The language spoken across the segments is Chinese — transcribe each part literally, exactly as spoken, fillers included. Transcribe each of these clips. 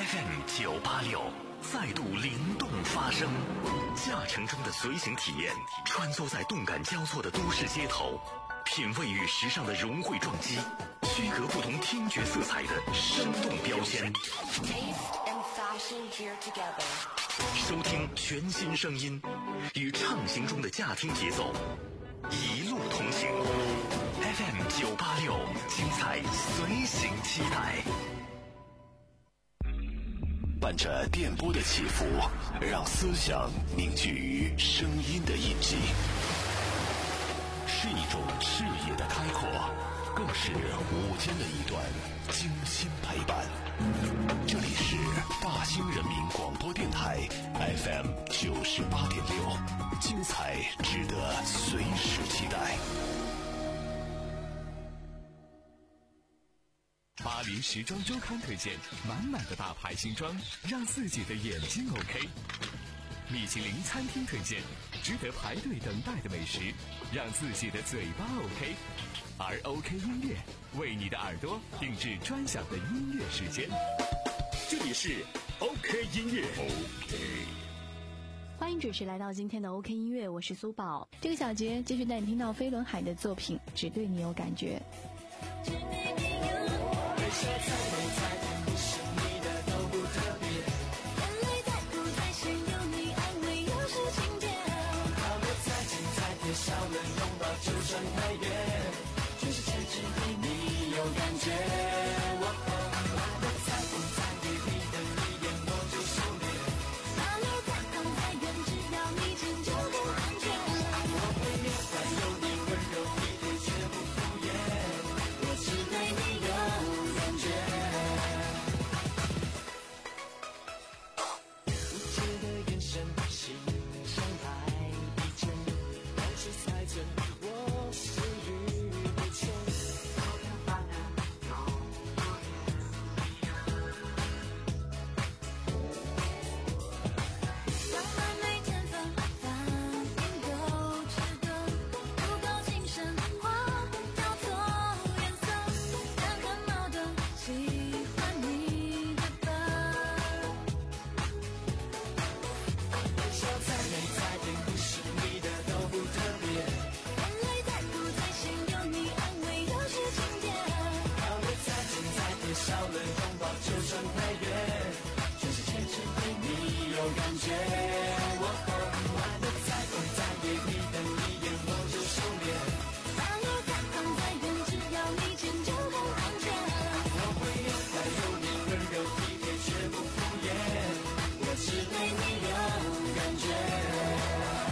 F M 九八六再度灵动发声，驾乘中的随行体验，穿梭在动感交错的都市街头，品味与时尚的融汇撞击，区隔不同听觉色彩的生动标签。收听全新声音，与畅行中的驾听节奏，一路同行。F M 九八六，精彩随行期待。 伴着电波的起伏，让思想凝聚于声音的印记，是一种视野的开阔，更是午间的一段精心陪伴。这里是大兴人民广播电台 F M 九十八点六，精彩值得随时期待。 巴黎时装周刊推荐满满的大牌新装，让自己的眼睛 OK。米其林餐厅推荐值得排队等待的美食，让自己的嘴巴 OK。而 OK 音乐为你的耳朵定制专享的音乐时间。这里是 OK 音乐 OK。 欢迎准时来到今天的 OK 音乐，我是苏宝。这个小节继续带你听到飞轮海的作品《只对你有感觉》。 再美再甜不是你的都不特别，眼泪再苦再咸有你安慰又是情节，靠得再近再贴少了拥抱就算太远，全世界只对你有感觉，我来得再疯再野你的一眼我就收敛，哪里再痛再远只要你牵就更安全，我会越来有你温柔体贴却不敷衍，我只对你有少了拥抱就算太远，全世界只对你有感觉，我来得再疯再野你等一眼我就收敛，哪里再痛再远只要你牵就更安全，我会越来有你温柔体贴却不敷衍，我只对你有感觉。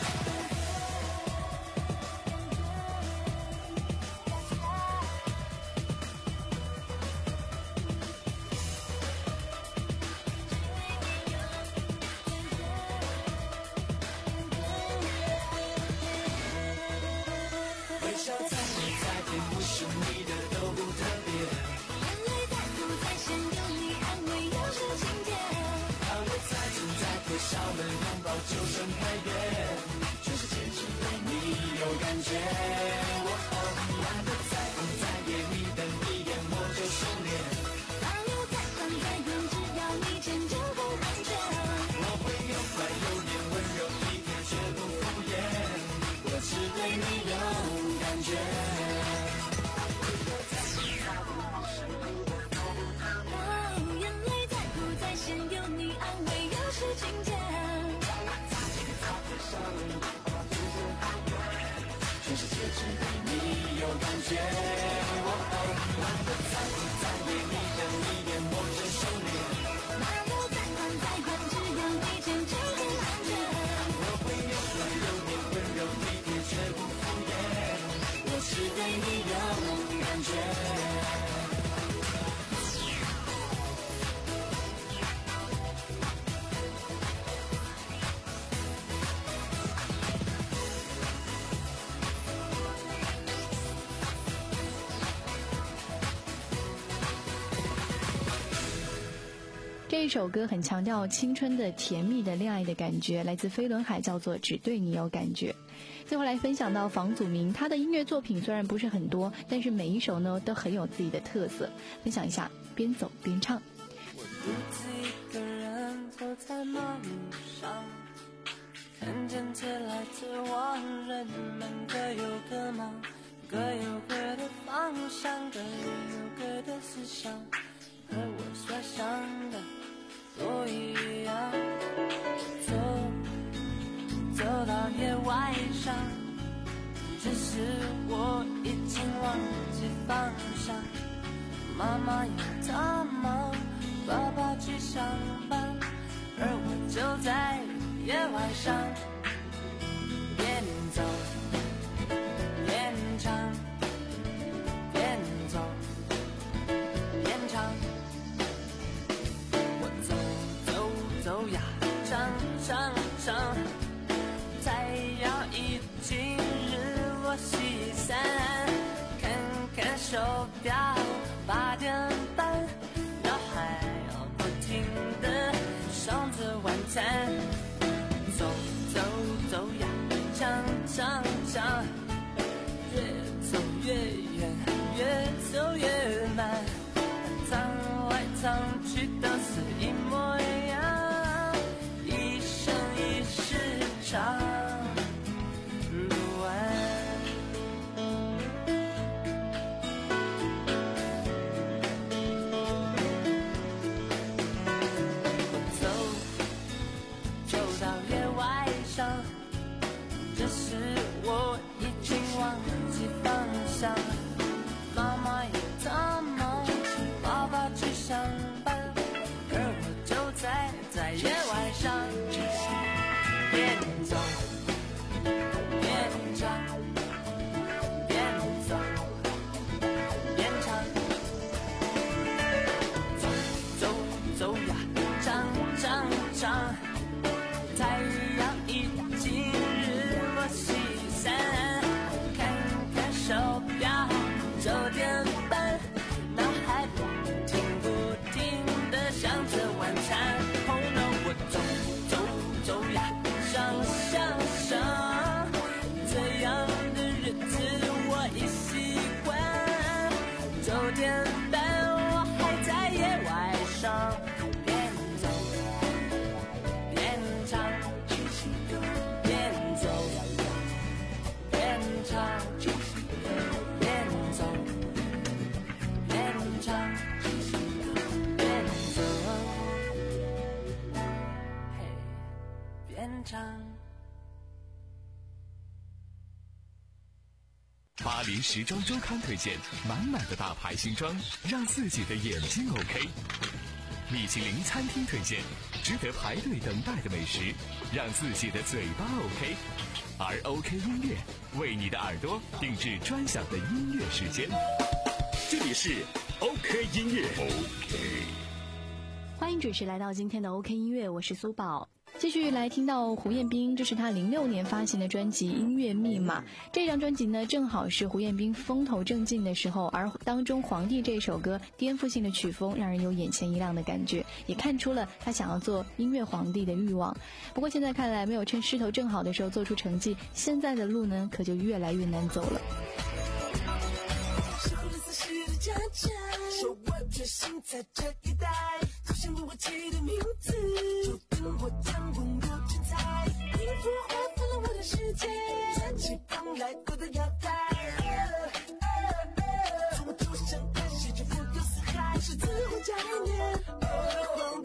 不是你的都不特别，眼泪再苦再咸有你安慰又是情节，靠得再近再贴少了拥抱就算太远，全世界只对你有感觉，我来得再疯再野你等一眼我就收敛，哪里再痛再远只要你牵就更安全，我会有快有点温柔体贴却不敷衍，我只对你有感觉。情节，全世界只对你有感觉，我来得再疯再野你等一眼我就收敛，哪里再痛再远只要你牵就更安全，我会有快有点温柔体贴却不敷衍，我只对你有感觉。 这一首歌很强调青春的甜蜜的恋爱的感觉，来自飞轮海，叫做《只对你有感觉》。最后来分享到房祖名，他的音乐作品虽然不是很多，但是每一首呢都很有自己的特色。分享一下，边走边唱。 独自一个人走在马路上，看见车来车往，人们各有各忙，各有各的方向，各有各的思想，和我所想的都一样。走走到夜晚上，只是我已经忘记方向。妈妈有她忙，爸爸去上班，而我就在夜晚上，边走边唱，边走边唱。我走走走呀，唱唱唱，太阳已经日落西山，看看手表，八点半，脑海不停地想着晚餐。走走走呀，唱唱唱，越走越远，越走越慢，唱来唱去都是一模一样，一生一世唱不完。只是我已经忘记方向，妈妈有她忙，爸爸去上班，而我就在在夜晚上，边走边唱，边走边唱，走走走呀，唱唱唱，太阳已经西山，看看手表，九点半，脑海不停不停地想着晚餐。后呢，我走走走呀，想想想，这样的日子我已习惯。九点半，我还在夜晚上，边走边唱，边走边唱，边走边唱，边走，嘿，边唱。 巴黎时装周刊推荐满满的大牌新装，让自己的眼睛 OK。米其林餐厅推荐值得排队等待的美食，让自己的嘴巴 OK。而 OK 音乐为你的耳朵定制专享的音乐时间。 这里是 OK 音乐 OK。 欢迎准时来到今天的 OK 音乐，我是苏宝。继续来听到胡彦斌，这是他零六年发行的专辑《音乐密码》。这张专辑呢，正好是胡彦斌风头正劲的时候，而当中《皇帝》这首歌颠覆性的曲风，让人有眼前一亮的感觉，也看出了他想要做音乐皇帝的欲望。不过现在看来，没有趁势头正好的时候做出成绩，现在的路呢，可就越来越难走了。 手握决心在这一代，凸显我气的名字，注定我将拥有精彩，音符划分了我的世界，穿起蓬莱过的腰带，从我出生开始就富有四海，是自我概念，皇帝，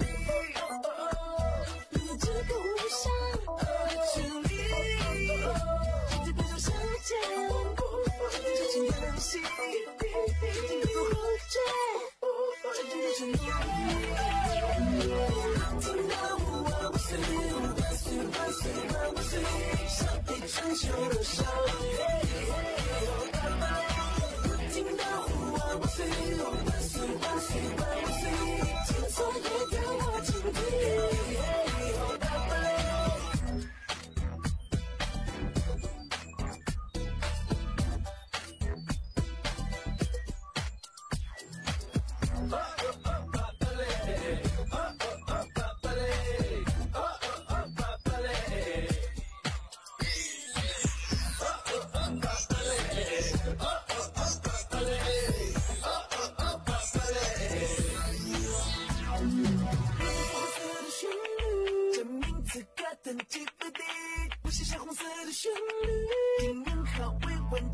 拥有这个无上的权利，世界变成相见，真情的心。听到我万岁万岁万岁万岁，上辈传授的少听到我万岁万岁万岁万岁，听错也要我倾听。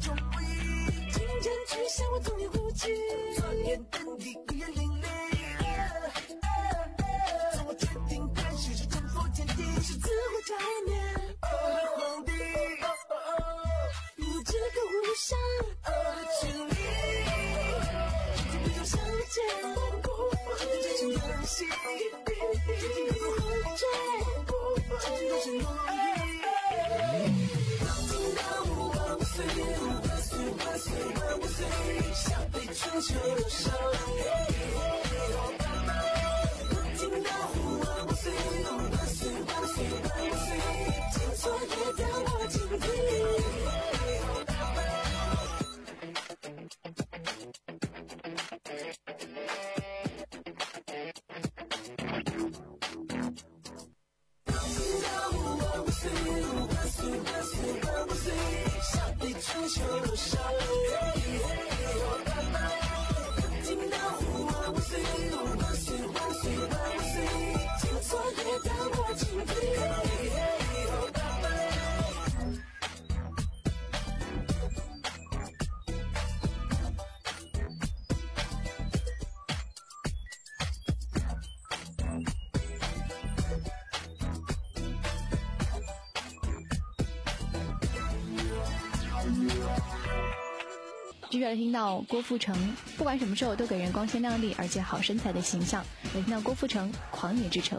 中不易，情人去向我童年呼吸，转眼等地孤雁林立。从我决定开始是征服天地，是自我假念，我的皇帝，有这个无上的权利，今天比较相见，真情游戏，今天有多后追，今天都是诺言。听到我万岁，万岁万岁万岁，想被春秋留上。听到我万岁，万岁万岁万岁，听错也当我敬礼。春秋留上，听到呼万岁，万岁万岁万岁，听错也当我敬礼。 接下来听到郭富城，不管什么时候都给人光鲜亮丽而且好身材的形象。来听到郭富城《狂野之城》。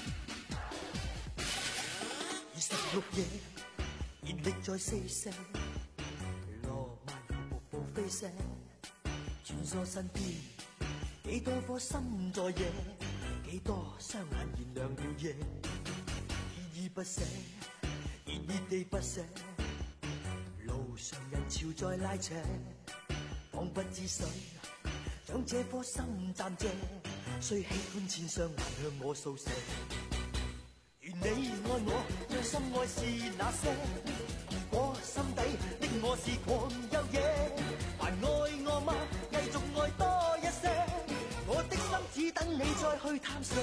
二十六夜，熱力在四射，羅曼瀑布飛射，穿梭身邊，幾多顆心在野，幾多雙眼燃亮了夜，依依不捨，熱熱地不捨，路上人潮在拉扯。仿不知誰將這顆心暫借，雖喜歡千雙眼向我訴說。如你愛我，最深愛是那些。如果心底的我是狂又野，還愛我嗎？繼續愛多一些。我的心只等你再去探索。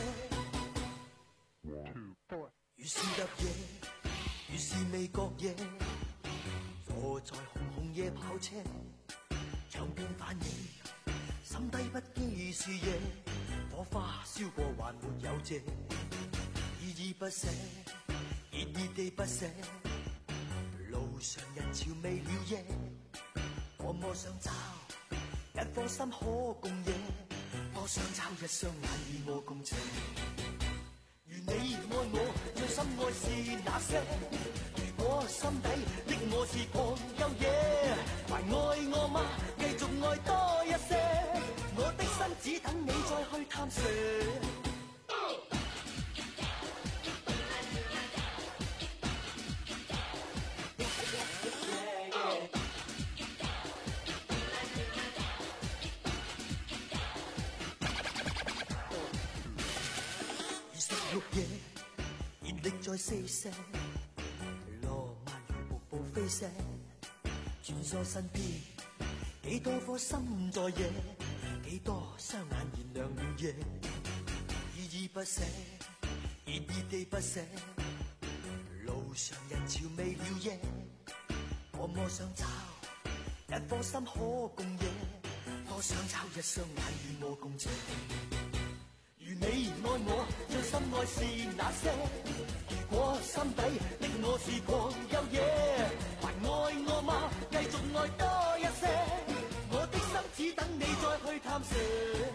如是入夜，如是未覺夜，坐在紅紅夜跑車。唱片反應，心底不羈是夜，火花燒過還沒有謝，依依不捨，熱熱地不捨，路上人潮未了夜，多麼想找一顆心可共夜，多想找一雙眼與我共情。如你愛我，最深愛是那些。如果心底的我是狂又野，還愛我嗎？繼續愛多一些，我的心只等你再去探索。二十六夜，熱力在四射。飛射，穿梭身邊，幾多顆心在野，幾多雙眼燃亮了夜，依依不捨，熱熱地不捨，路上人潮未了夜，多麼想找一顆心可共夜，多想找一雙眼與我共情。如你愛我，最深愛是那些。如果心底的我是狂又野，還愛我嗎？繼續愛多一些，我的心只等你再去探索。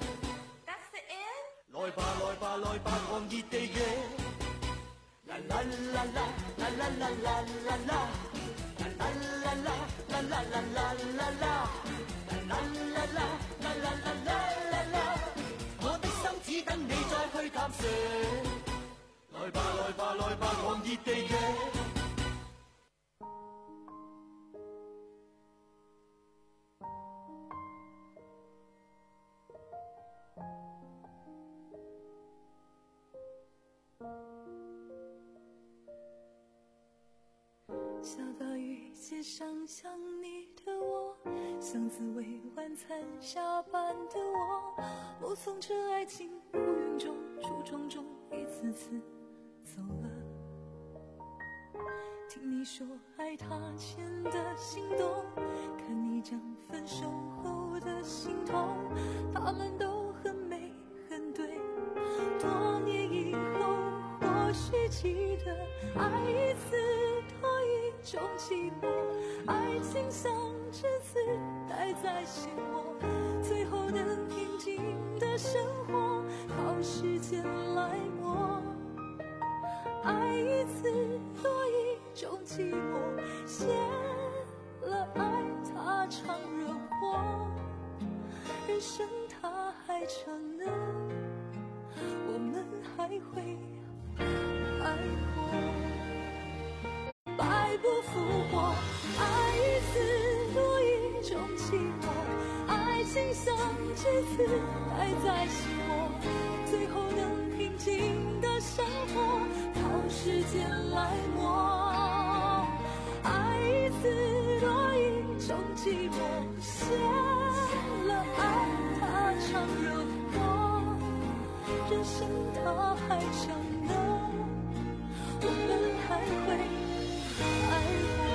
來吧來吧來吧，狂熱地野，啦啦啦啦啦啦啦啦啦啦，啦啦啦啦啦啦啦啦啦啦，啦啦啦啦啦啦啦啦啦，我的心只等你再去探索。來吧來吧來吧，狂熱地野。 下大雨街上想你的我，像滋味晚餐下班的我，目送着爱情如云中，橱窗中一次次走了。 听你说爱他前的心动，看你讲分手后的心痛，他们都很美很对。多年以后或许记得，爱一次多一种寂寞，爱情像栀子待在心窝，最后能平静的生活靠时间来磨。爱一次多一种寂寞，谢了爱它常惹祸，人生它还长呢，我们还会爱过。白不复活，爱一次多一种寂寞，爱情像栀子待在心窝，最后能平静的生活靠时间来磨。爱一次多一种寂寞，谢了爱它常惹祸，人生它还长呢，我们还会爱过。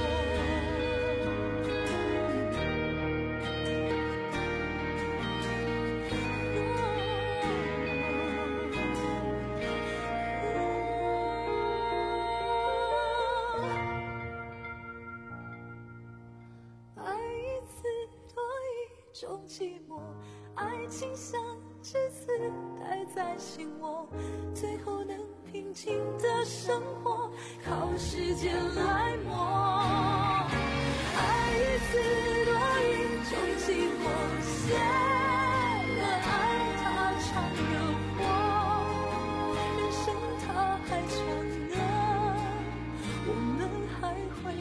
爱一次多一种寂寞，爱情像栀子待在心窝，最后能平静的生活靠时间来磨。爱一次多一种寂寞，谢了爱它常惹祸，人生它还长呢，我们还会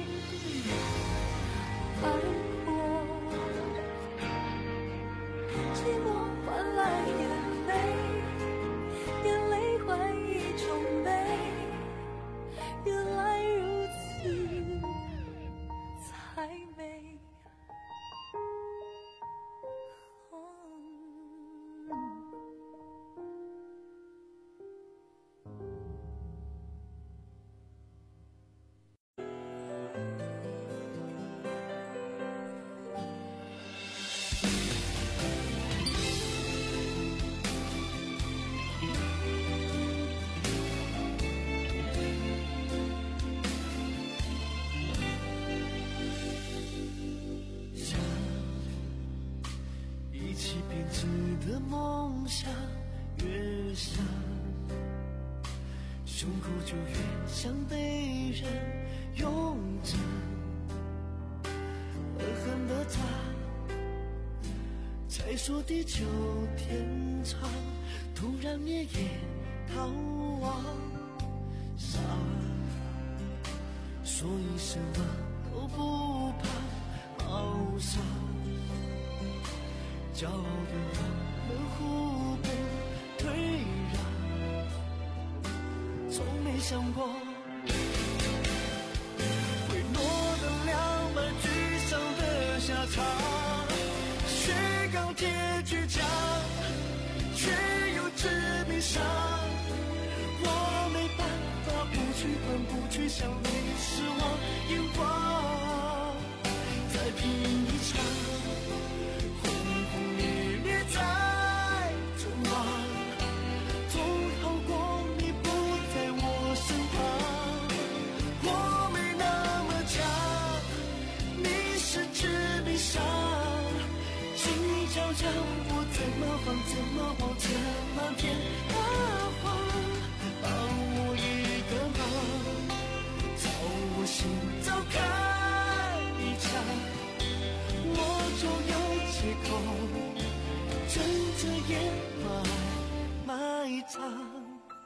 爱过。寂寞换来眼泪，眼泪换一种美，原来如此才美。 一起编织的梦想越想，胸口就越想被人拥着，狠狠的他才说地久天长，突然灭也逃亡，傻，所以什么都不怕熬伤，骄傲的我们互不退让，从没想过会落得两败俱伤的下场，血钢铁倔强，却又致命伤。我没办法不去管，不去想你失望，眼光再拼一场。叫我怎么放，怎么忘，怎么变大谎，帮我一个忙，操我心早开一枪，我就有借口睁着眼埋埋藏。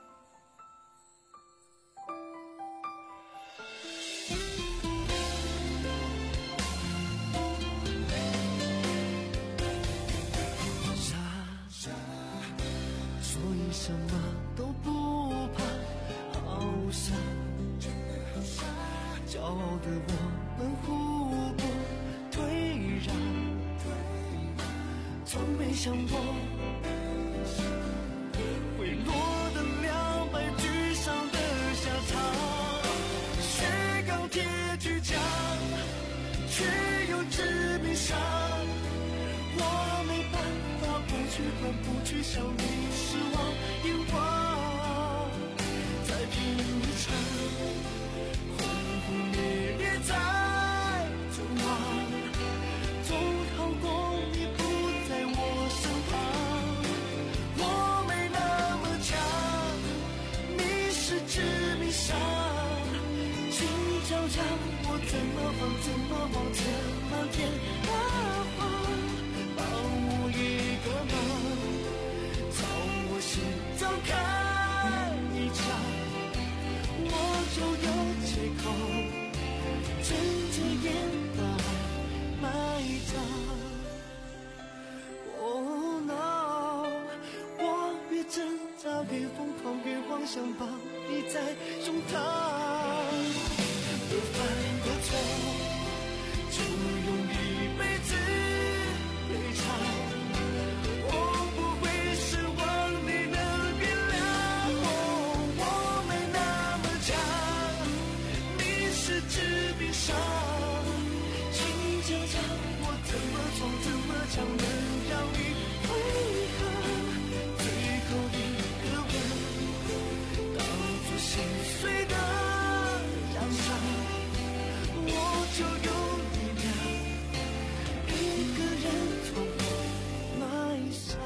什么都不怕，好傻，骄傲的我们互不退让，从没想过会落得两败俱伤的下场，血钢铁怎么放，怎么忘，怎么变啊啊！保护一个梦，从我心中开一枪，我就有借口睁着眼把埋葬。Oh no， 我越挣扎越疯狂，越妄想把你在胸膛。不犯过错，就用一辈子赔偿。我不会奢望你能原谅我，我没那么强，你是致命伤。请讲讲我怎么闯，怎么强，能让你回合。最后一个吻，当作心碎的奖赏。我就有力量，一个人从我埋下。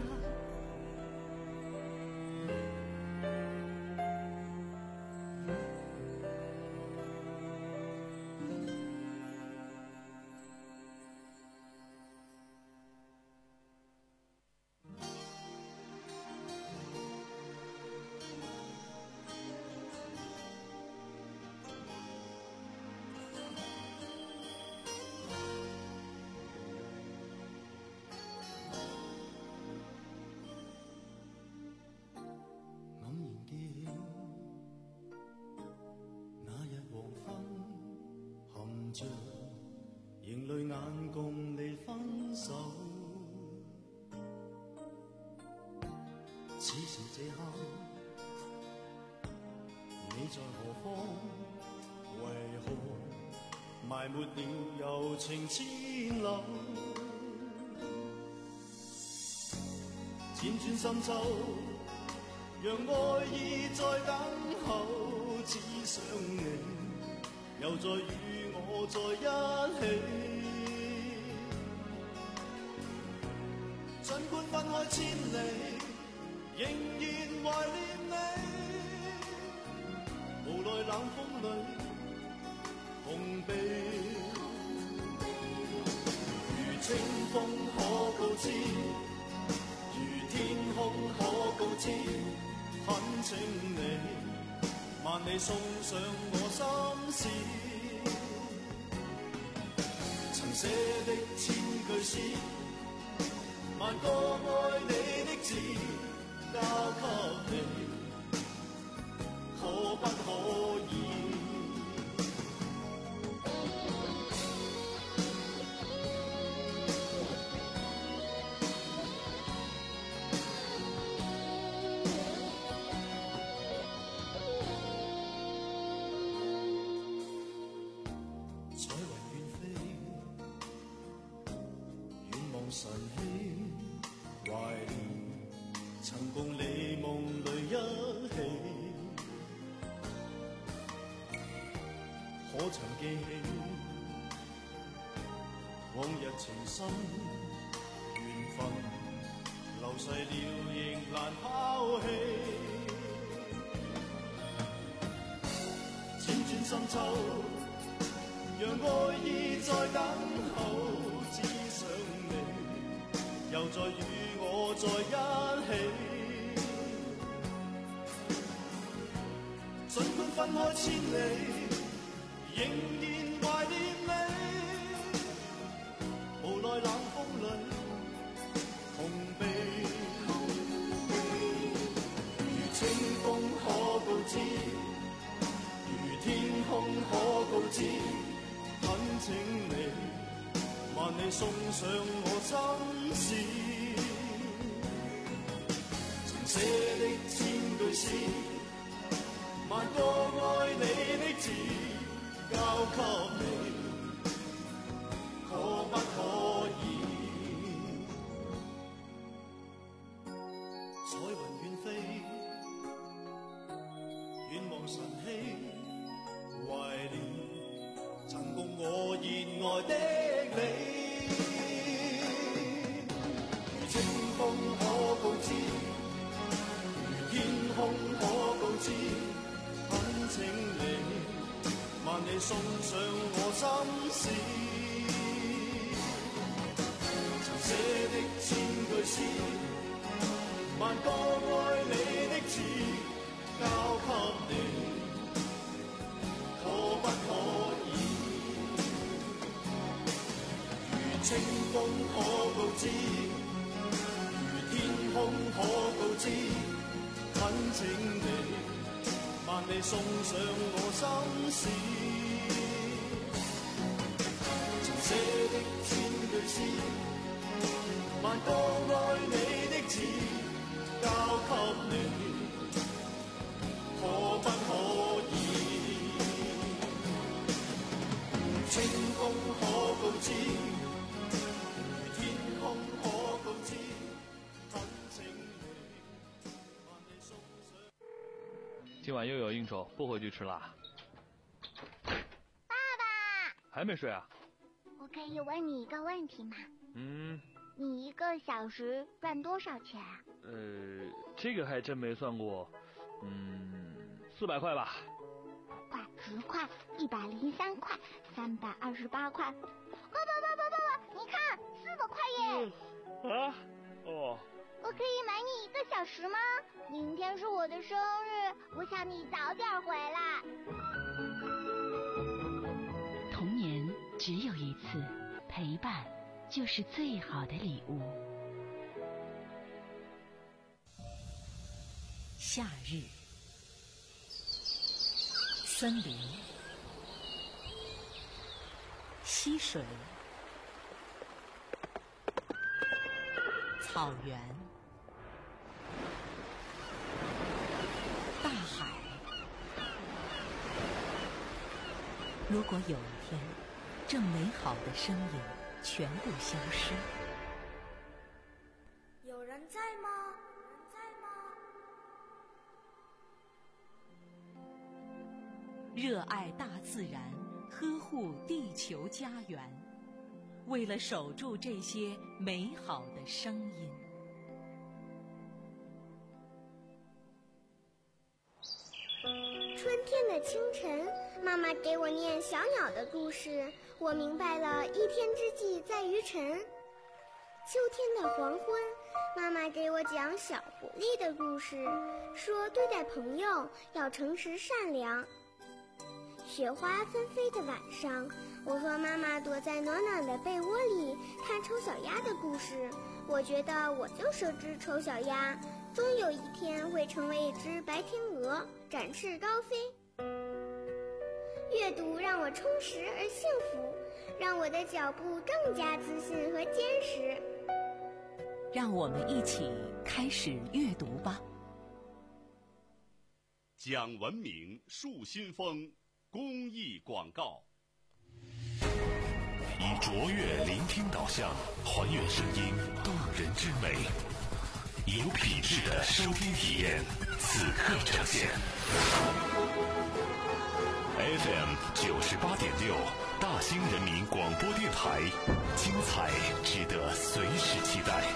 迎淚眼共你分手，此時這刻你在何方？為何埋沒了柔情千縷？輾轉深秋，讓愛意在等候，只想你又再與我在一起，儘管分開千里，仍然懷念你。無奈冷風裏紅鼻，如清風可告知，如天空可告知，懇請你萬里送上我心事。寫的千句詩，萬個愛你的字，交給你，可不可以？晨曦懷念，曾共你夢裏一起，可曾記起往日情深緣分，流逝了仍難拋棄。輾轉深秋，讓愛意在等候，只想又再與我在一起，儘管分開千里，仍然懷念你。無奈冷風裏紅鼻，如清風可告知，如天空可告知，懇請你萬里送上我心事，曾寫的千句詩，萬個愛你的字，交給你，可不可以？彩雲遠飛，遠望晨曦，懷念曾共我熱愛的你。清風可告知，如天空可告知，懇請你萬里你送上我心事，曾寫的千句詩，萬個愛你的字，交給你，可不可以？如清風可告知，如天空可告知，懇請你，萬你送上我心事，曾寫的千句詩，萬個愛你的字，交給你，可不可以？如清風可告知，如天空可告知，懇請你，萬你送上。 今晚又有应酬，不回去吃啦。 爸爸， 还没睡啊？ 我可以问你一个问题吗？ 嗯。 你一个小时赚多少钱啊？ 呃，这个还真没算过。嗯，四百块吧。 五块、十块、一百零三块、三百二十八块。爸爸爸爸爸爸，你看，四百块耶！ 嗯、啊？哦。 我可以买你一个小时吗？明天是我的生日，我想你早点回来。 童年只有一次，陪伴就是最好的礼物。夏日，森林，溪水，草原，大海。如果有一天，这美好的声音全部消失， 有人在吗？有人在吗？ 热爱大自然，呵护地球家园，为了守住这些美好的声音。 春天的清晨，妈妈给我念小鸟的故事，我明白了一天之计在于晨。秋天的黄昏，妈妈给我讲小狐狸的故事，说对待朋友要诚实善良。雪花纷飞的晚上，我和妈妈躲在暖暖的被窝里看丑小鸭的故事，我觉得我就是只丑小鸭，终有一天会成为一只白天鹅，展翅高飞。阅读让我充实而幸福，让我的脚步更加自信和坚实。 让我们一起开始阅读吧。 讲文明树新风公益广告。 以卓越聆听导向，还原声音动人之美，有品质的收听体验，此刻呈现。F M 九十八点六，大兴人民广播电台，精彩值得随时期待。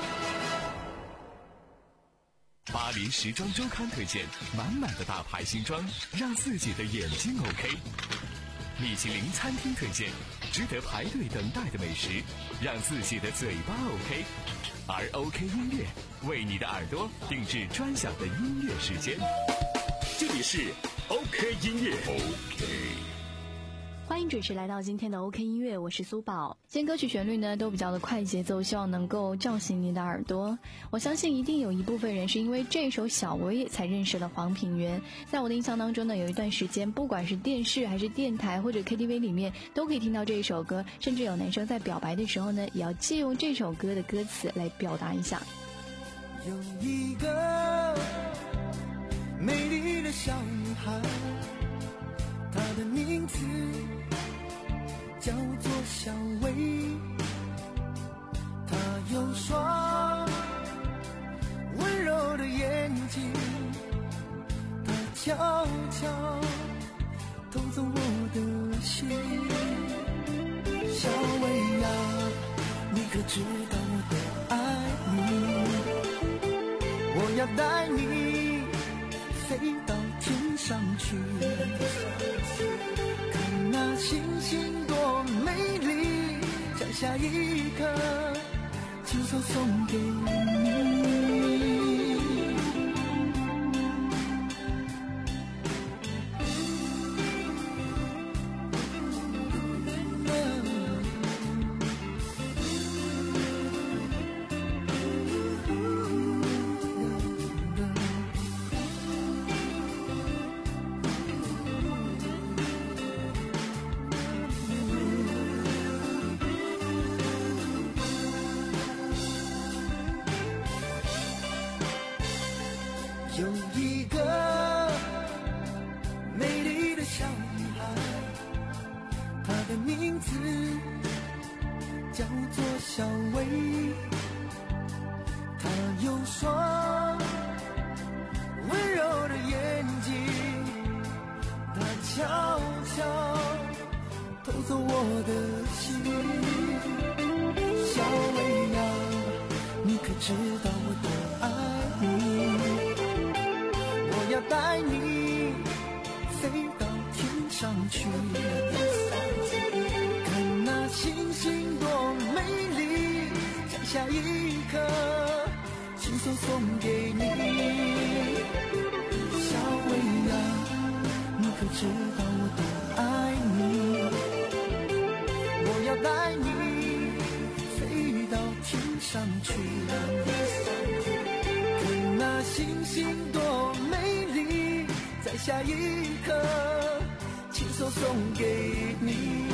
巴黎时装周刊推荐，满满的大牌新装，让自己的眼睛 OK。米其林餐厅推荐，值得排队等待的美食，让自己的嘴巴 OK。而 OK 音乐为你的耳朵定制专享的音乐时间。 这里是 OK 音乐 OK。 欢迎准时来到今天的 OK 音乐，我是苏宝。今天歌曲旋律呢都比较的快节奏，希望能够叫醒你的耳朵。我相信一定有一部分人是因为这首小薇才认识了黄品源。在我的印象当中呢，有一段时间不管是电视还是电台或者 K T V 里面都可以听到这首歌，甚至有男生在表白的时候呢也要借用这首歌的歌词来表达一下。 有一个美丽的小女孩，她的名字叫做小薇，她有双温柔的眼睛，她悄悄偷走我的心。小薇呀，你可知道我多爱你？我要带你飞到天上去。看那星星多美丽，摘下一颗亲手送给你。有一个美丽的小女孩，她的名字叫做小薇。她有双温柔的眼睛，她悄悄偷走我的心。小薇呀，你可知道我多爱你？我要带你飞到天上去，看那星星多美丽，摘下一颗亲手送给你。小薇呀，你可知道我多爱你？我要带你飞到天上去，看那星星多美丽，摘下一颗亲手送给你。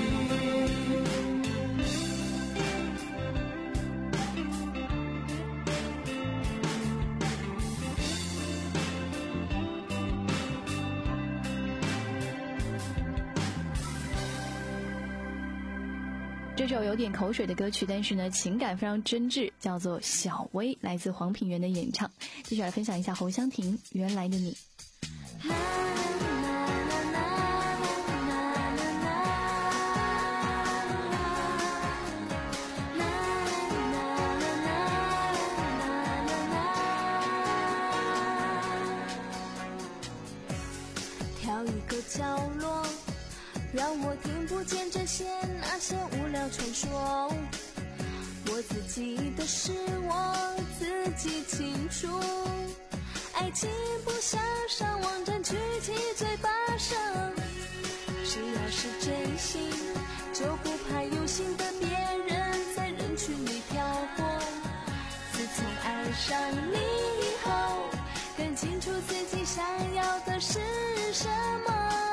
这首有点口水的歌曲，但是呢情感非常真挚，叫做《小薇》，来自黄品源的演唱。继续来分享一下侯湘婷《原来的你》。 挑一个角落，让我听不见这些那些无聊传说，我自己的事我自己清楚，爱情不像上网站去七嘴八舌，只要是真心就不怕有心的别人在人群里漂泊。自从爱上你以后，更清楚自己想要的是什么，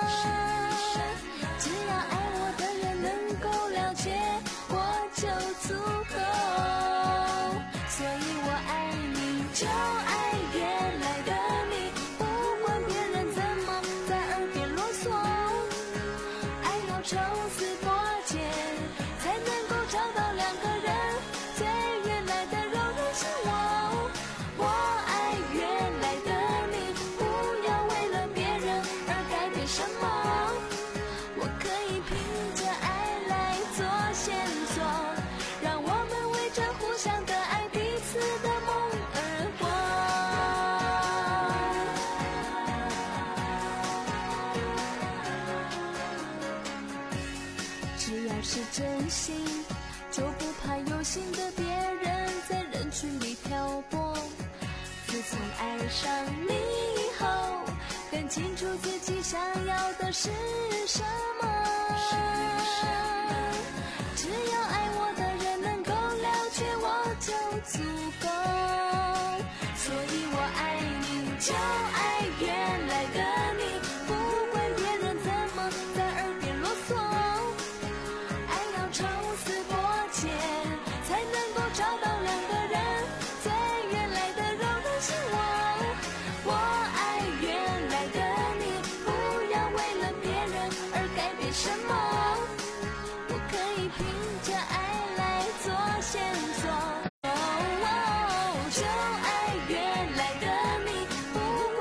只要爱我的人能够了解我就足够，所以我爱你就爱原来的你，不管别人怎么在耳边啰嗦，爱要抽丝剥茧才能够找到两个人最原来的柔软心窝。我爱原来的你，不要为了别人而改变什么，我可以凭着爱来做线索，让我们为着互相的爱彼此的梦而活。只要是真心就不怕有心的别人在人群里漂泊，自从爱上你以后，更清楚自己想要的是什么，只要爱我的人能够了解我就足够，所以我爱你就爱原来的你，不管别人怎么在耳边啰嗦，爱要抽丝剥茧才能够找到两个人最原来的柔软心窝。我爱原来的你，不要为了别人而改变什么，我可以凭着爱来做线索。哦哦，就爱原来的你，不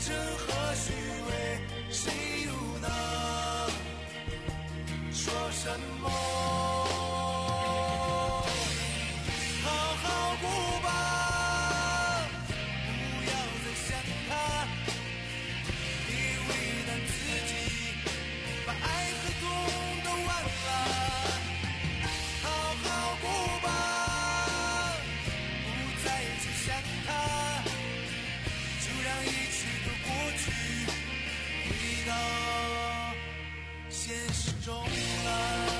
真和虚伪，谁又能说什么？好好过吧，不要再想他，别为难自己，把爱和痛都忘了。好好过吧，不再去想他，就让一切都过去，回到现实中了。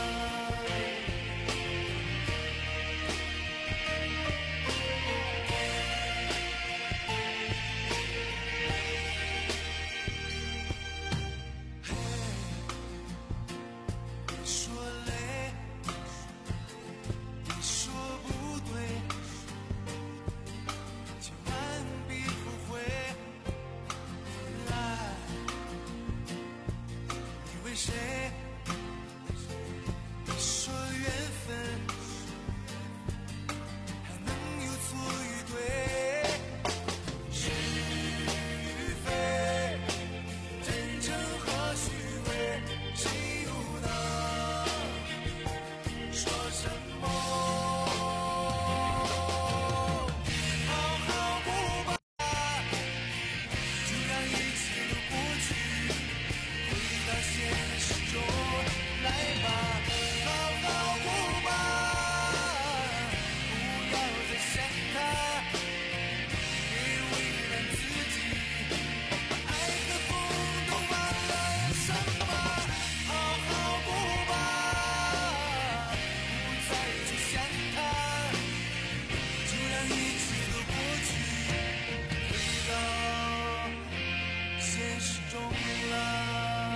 说累，你说不对，千万别后悔。爱，你为谁？说缘分，还能有错与对？是与非，真诚和虚伪，谁又能说什么？好好过吧，就让一切都过去，回到现实中来吧。好好过吧，不要再想他，别为难自己，把爱和痛都忘了伤疤。好好过吧，不再去想他，就让一切都过去，回到现实中了。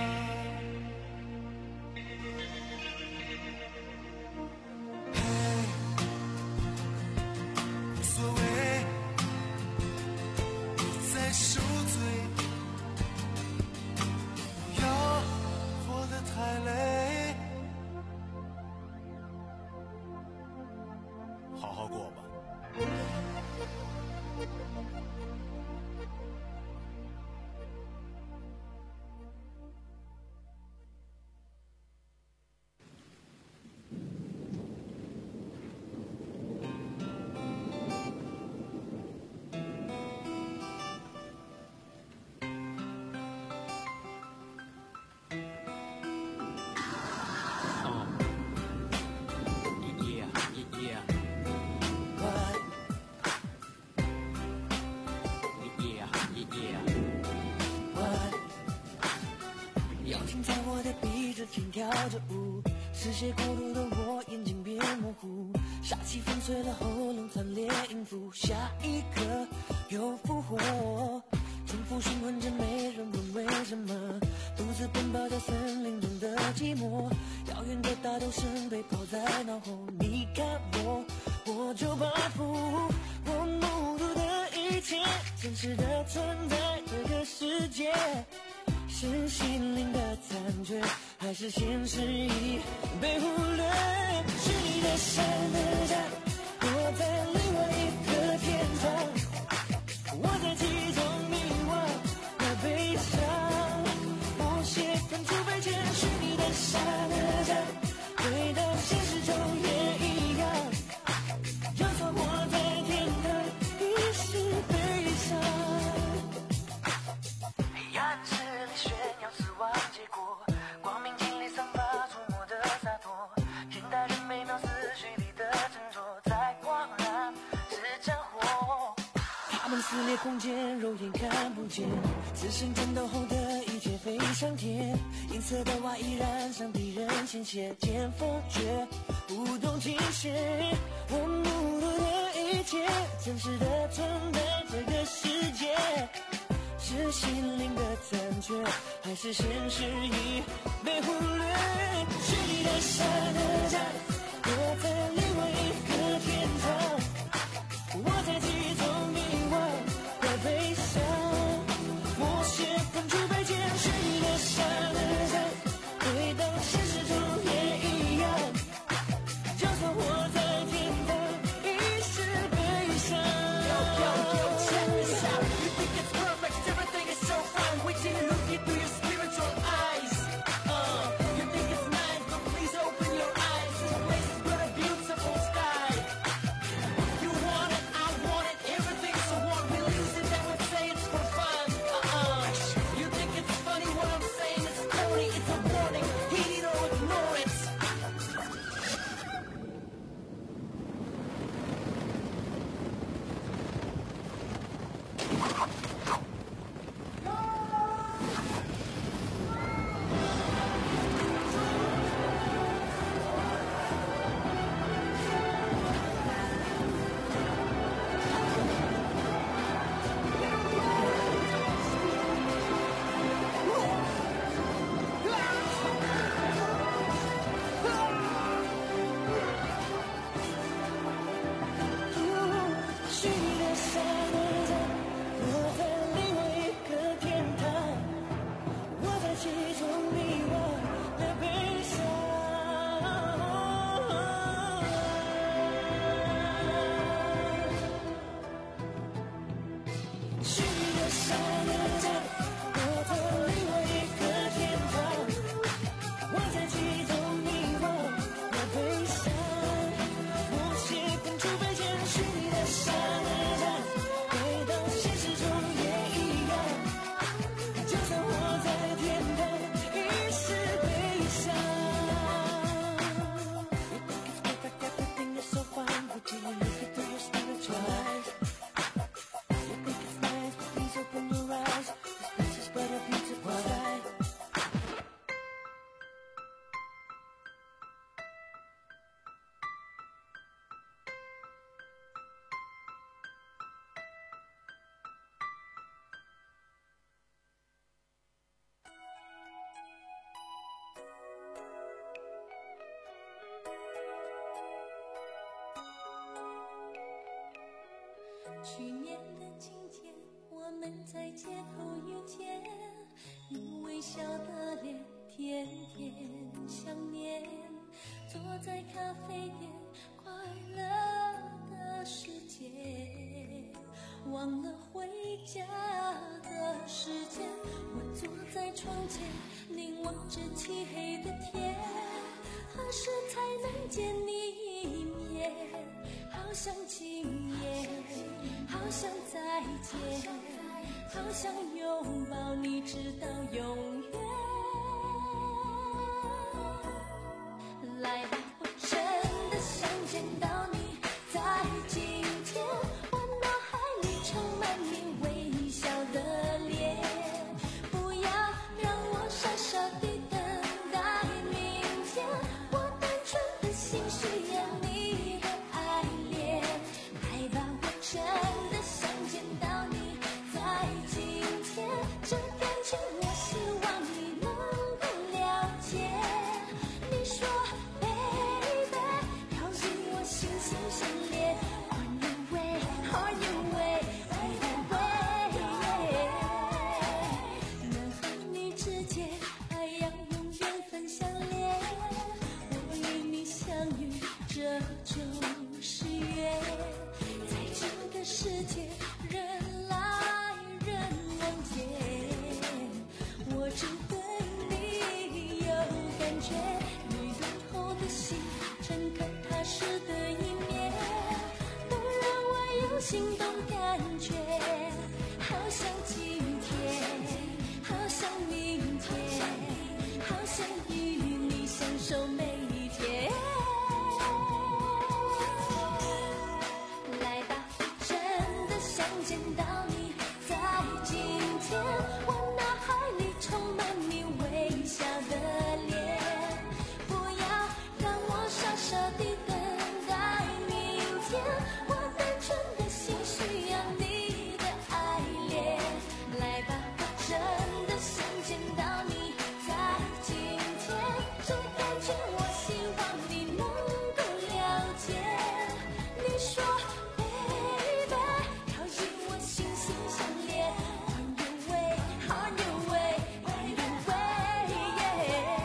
嘿，无所谓，不再受罪，不要活得太累。好好过吧。 摇停在我的鼻子间跳着舞，视线过度的我眼睛变模糊，杀气粉碎了喉咙，惨烈音符，下一刻又复活，重复循环着没人问为什么，独自奔跑在森林中的寂寞，遥远的大头声被抛在脑后，你看我，我就仿佛我目睹的一切真实的存在这个世界，是心灵的残缺，还是现实已被忽略？是你的山的家，我在另外一个天堂，我在其中迷惘和悲伤，我写分出悲切，是你的山的家，回到现实中也一样，就算我在天堂，已是悲伤。黑暗势力炫耀死亡结果，光明尽力散发出我的洒脱，现代人每秒思绪里的沉着，在光然是战火。他们撕裂空间，肉眼看不见，自信战斗后的一切飞上天，银色的外衣染上敌人鲜血，见风却不动停歇。我目睹的一切真实的存在这个世界，是心灵的残缺，还是现实已被忽略？是你的山的家，我在另外一个天堂，我在其中迷惘和悲伤，默写分出悲切，是你的山的家，回到现实中也一样，就算我在天堂，已是悲伤。Yo, yo, yo, check this out. You think it's perfect, everything is so 下个站，我逃离我一个天堂，我在其中迷惘，我悲伤，我写本除非谦虚的下个站，回到现实中也一样，就算活在天堂，亦是悲伤。You think it's perfect, everything is so fine, but do you look it through your spiritual eyes? You think it's nice, but please open your eyes. This place is but a beautiful sight. “去年的今天，我们在街头遇见，你微笑的脸，天天想念。坐在咖啡店，快乐的世界，忘了回家的时间。我坐在床前，凝望着漆黑的天，何时才能见你一面？好想今夜，好想再见，好想拥抱你直到永远。来吧，我真的想见到你，在今天，我脑海里充满你微笑的脸。不要让我傻傻地等待明天，我单纯的心需要你的爱恋。来吧，我真的想见到你，在今天，这感情我希望你能够了解。你说 baby， 靠近我心心相连 On your way, on your way, on your way。 能和你之间爱要用缘分相连，我与你相遇，这就是缘。在这个世界，人来人往间，我只对你有感觉。你敦厚的心，诚恳踏实的一面，都让我有心动感觉。好想今天，好想明天，好想与你相守每一天。来吧，真的想见到你，在今天，我脑海里充满你微笑的脸。不要让我傻傻地等待明天，我单纯的心需要你的爱恋。来吧，我真的想见到你，在今天，这感觉我希望你能够了解。你说 baby， 靠近我心心相连 On your way, on your way, on your way, yeah。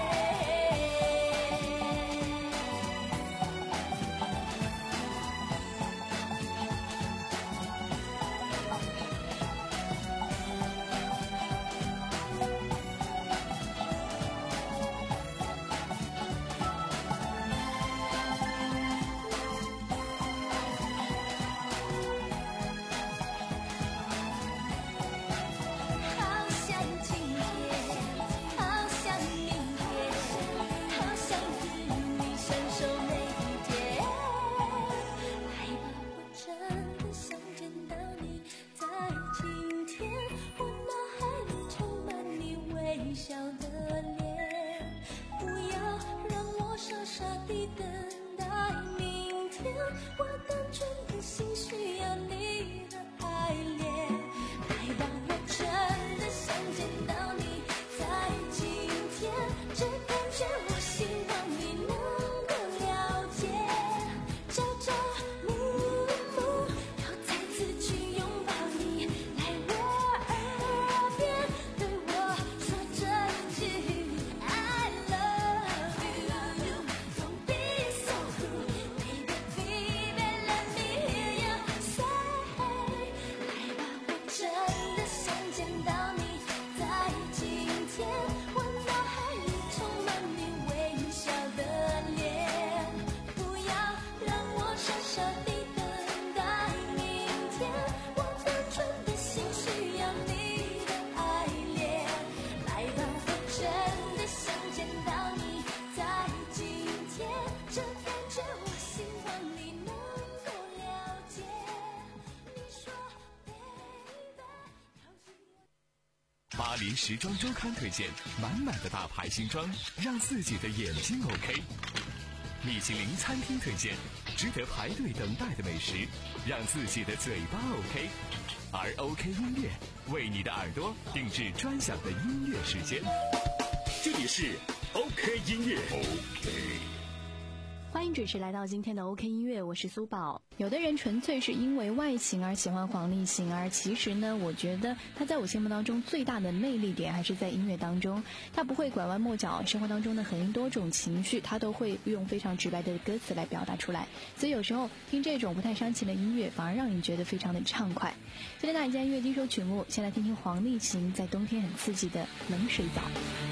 好想今天，好想明天，好想与你相守每一天。来吧，我真的想见到你，在今天，我脑海里充满你微笑的脸。不要让我傻傻地等待明天，我单纯的心需要你的爱恋。来吧，我真的想见到你，在今天，这感觉我希望你能够了解。朝朝暮暮，要再次去拥抱你，来我耳边对我说这句 I love you。Don't be 巴黎时装周刊推荐满满的大牌新装，让自己的眼睛 OK。米其林餐厅推荐值得排队等待的美食，让自己的嘴巴 OK。而 OK 音乐为你的耳朵定制专享的音乐时间。 这里是 OK 音乐 OK。 欢迎准时来到今天的 OK 音乐，我是苏宝。有的人纯粹是因为外形而喜欢黄立行，而其实呢，我觉得他在我心目当中最大的魅力点还是在音乐当中。他不会拐弯抹角，生活当中的很多种情绪，他都会用非常直白的歌词来表达出来。所以有时候听这种不太伤情的音乐，反而让你觉得非常的畅快。今天大家音乐第一首曲目，先来听听黄立行在冬天很刺激的冷水澡。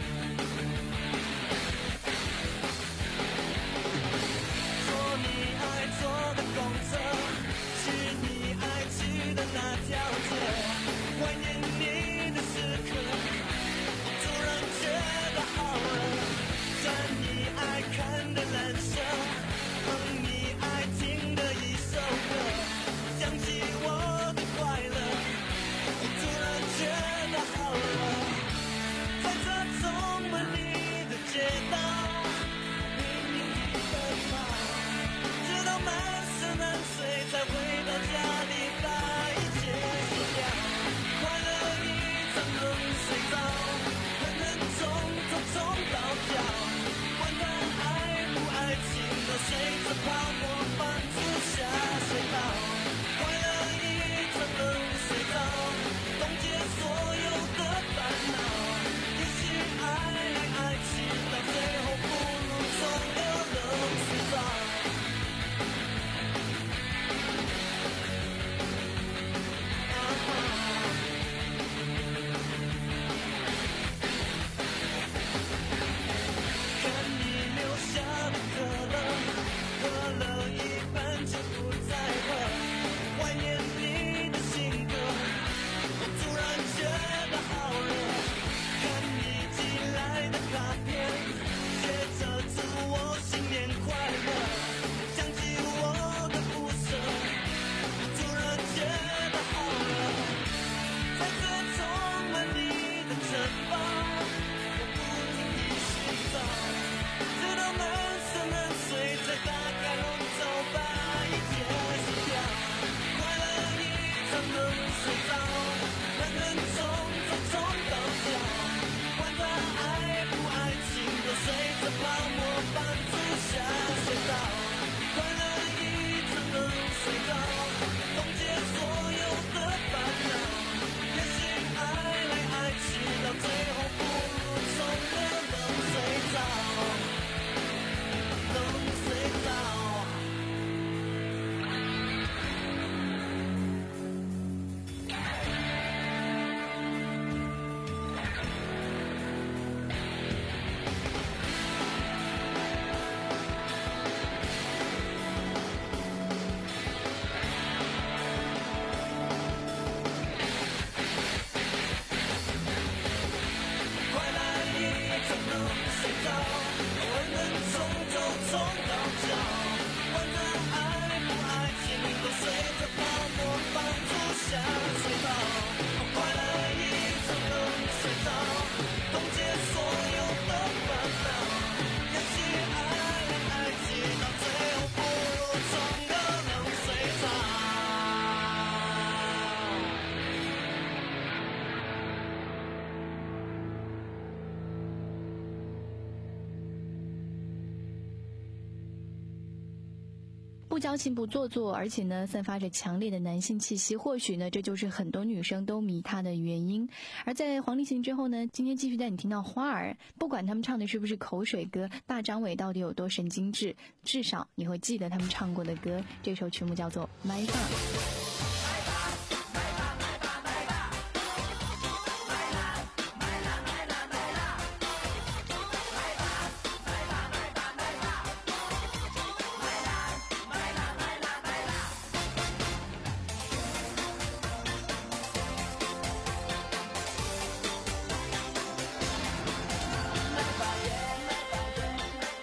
不矫情不做作，而且呢散发着强烈的男性气息，或许呢这就是很多女生都迷他的原因。而在黄立行之后呢，今天继续带你听到花儿，不管他们唱的是不是口水歌，大张伟到底有多神经质，至少你会记得他们唱过的歌。这首曲目叫做《My Bar》。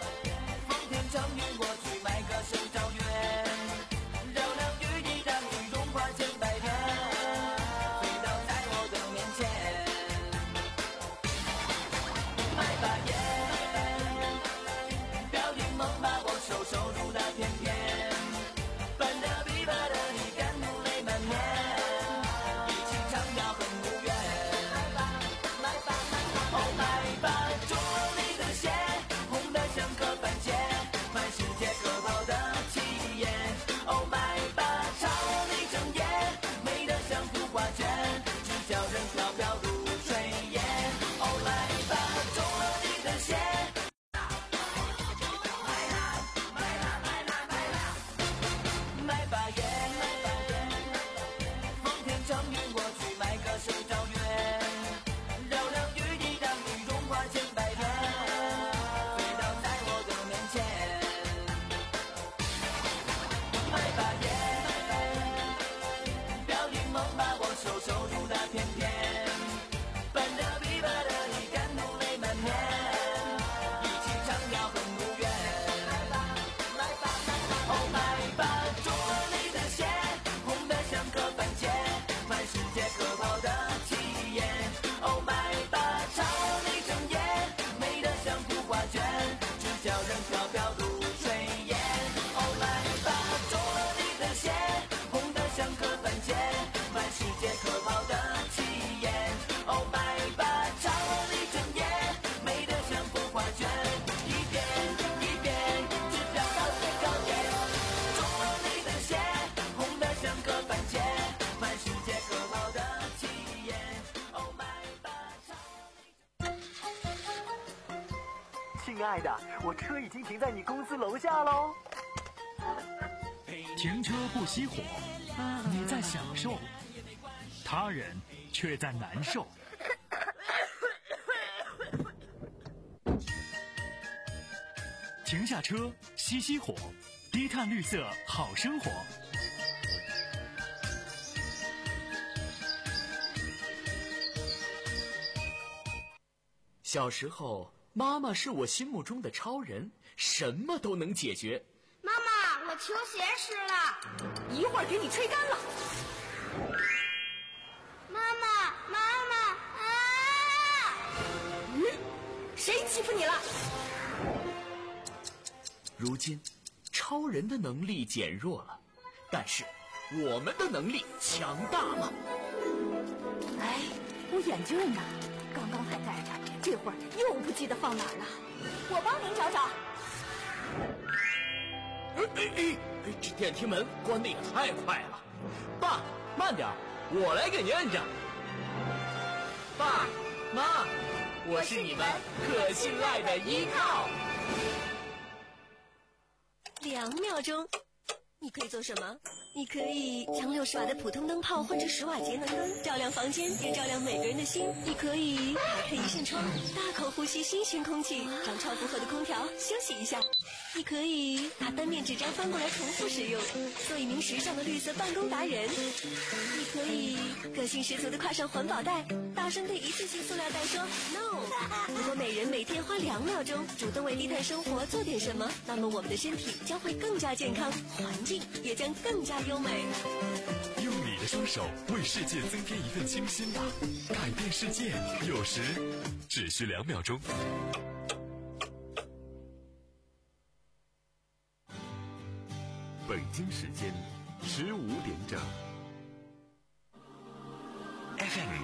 风天成云，我去买个生肖月，绕梁玉衣让雨中。 亲爱的，我车已经停在你公司楼下喽。 停车不熄火，你在享受，他人却在难受。停下车，熄熄火，低碳绿色好生活。 小时候，妈妈是我心目中的超人，什么都能解决。 妈妈，我球鞋湿了， 一会儿给你吹干了。 妈妈，妈妈啊！ 嗯，谁欺负你了？ 如今，超人的能力减弱了，但是我们的能力强大了。 哎，我眼镜呢？刚刚还带着，这会儿又不记得放哪儿了。我帮您找找。 哎哎哎！这电梯门关得也太快了。爸，慢点，我来给您摁着。爸妈，我是你们可信赖的依靠。 两秒钟，你可以做什么？你可以将六十瓦的普通灯泡换成十瓦节能灯，照亮房间，也照亮每个人的心。你可以打开一扇窗，大口呼吸新鲜空气，让超负荷的空调休息一下。你可以把单面纸张翻过来重复使用，做一名时尚的绿色办公达人。你可以个性十足的挎上环保袋，大声对一次性塑料袋说 no。如果每人每天花两秒钟主动为低碳生活做点什么，那么我们的身体将会更加健康，环境也将更加优美。 用你的双手为世界增添一份清新吧，改变世界有时只需两秒钟。 北京时间十五点整。 F M